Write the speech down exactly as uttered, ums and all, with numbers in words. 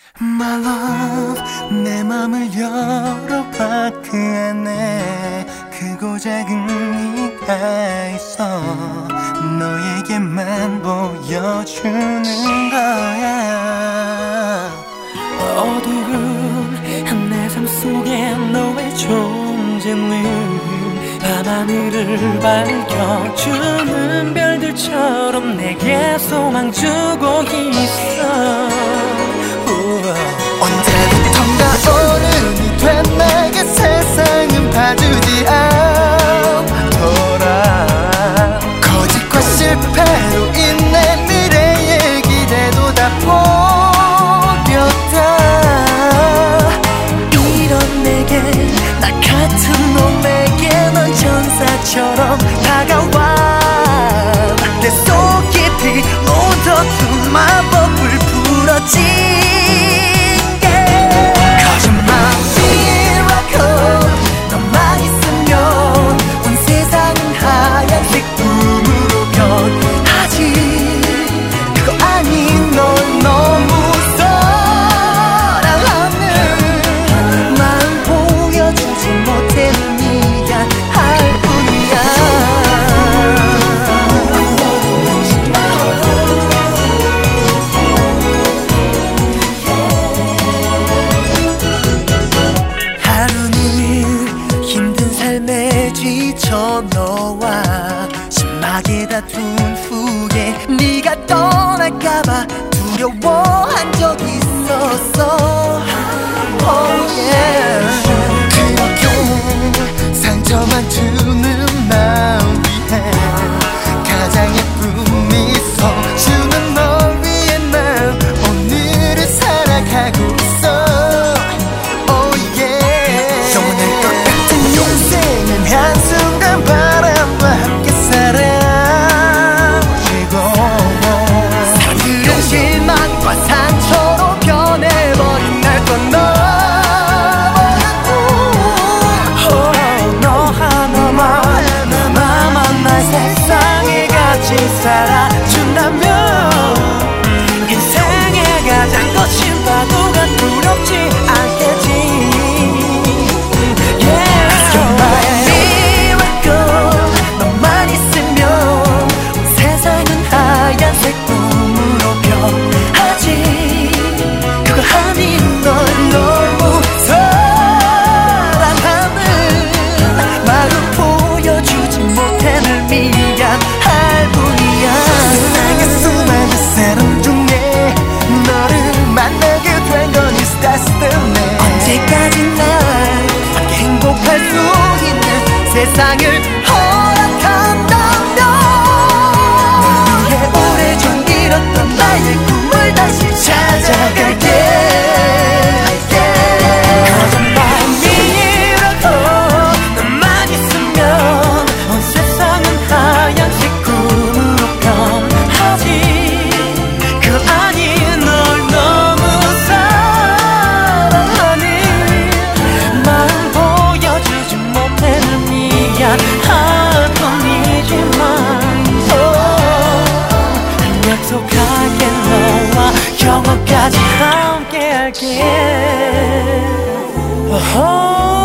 My love, 내 맘을 열어봐. 그 안에 크고 작은 네가 있어. 너에게만 보여주는 거야. 어두운 내 삶 속에 너의 존재는 밤하늘을 밝혀주는 별들처럼 내게 소망 주고 있어. 언제부턴가 어른이 된 내게 세상은 봐주지 않더라. 거짓과 실패로 인해 미래의 기대도 다 포겼다. 이런 내게 나 같은 놈에게 넌 천사처럼 다가와. 내 속 깊이 묻어둔 마법을 풀어지. 너와 심하게 다툰 후에 네가 떠날까봐 두려워한 적 있었어. Oh yeah. 그렇게 상처만 주는 마음 위해 가장 예쁜 미소 주는 널 위해 난 오늘을 살아가고 있어. Oh yeah. 영원할 것 같은 인생은 한순간 바람과 함께 사라지고 사랑은 실망과 상처로 변해버린 날 떠나버렸고. 너 하나만 나만 날 세상에 같이 살아준다면 인생의 가장 거친 파도가 두렵지 않겠지. 세상을 허락한다면 널 위해 오래전 잃었던 나의 꿈을 다시 찾아갈게. 거짓말 미라cle 너만 있으면 온 세상은 하얀색 꿈으로 변하지. 그 아닌 널 너무 사랑하니 마음 보여주지 못해는 할 뿐이지만 약속할게. 너와 영원까지 함께할게.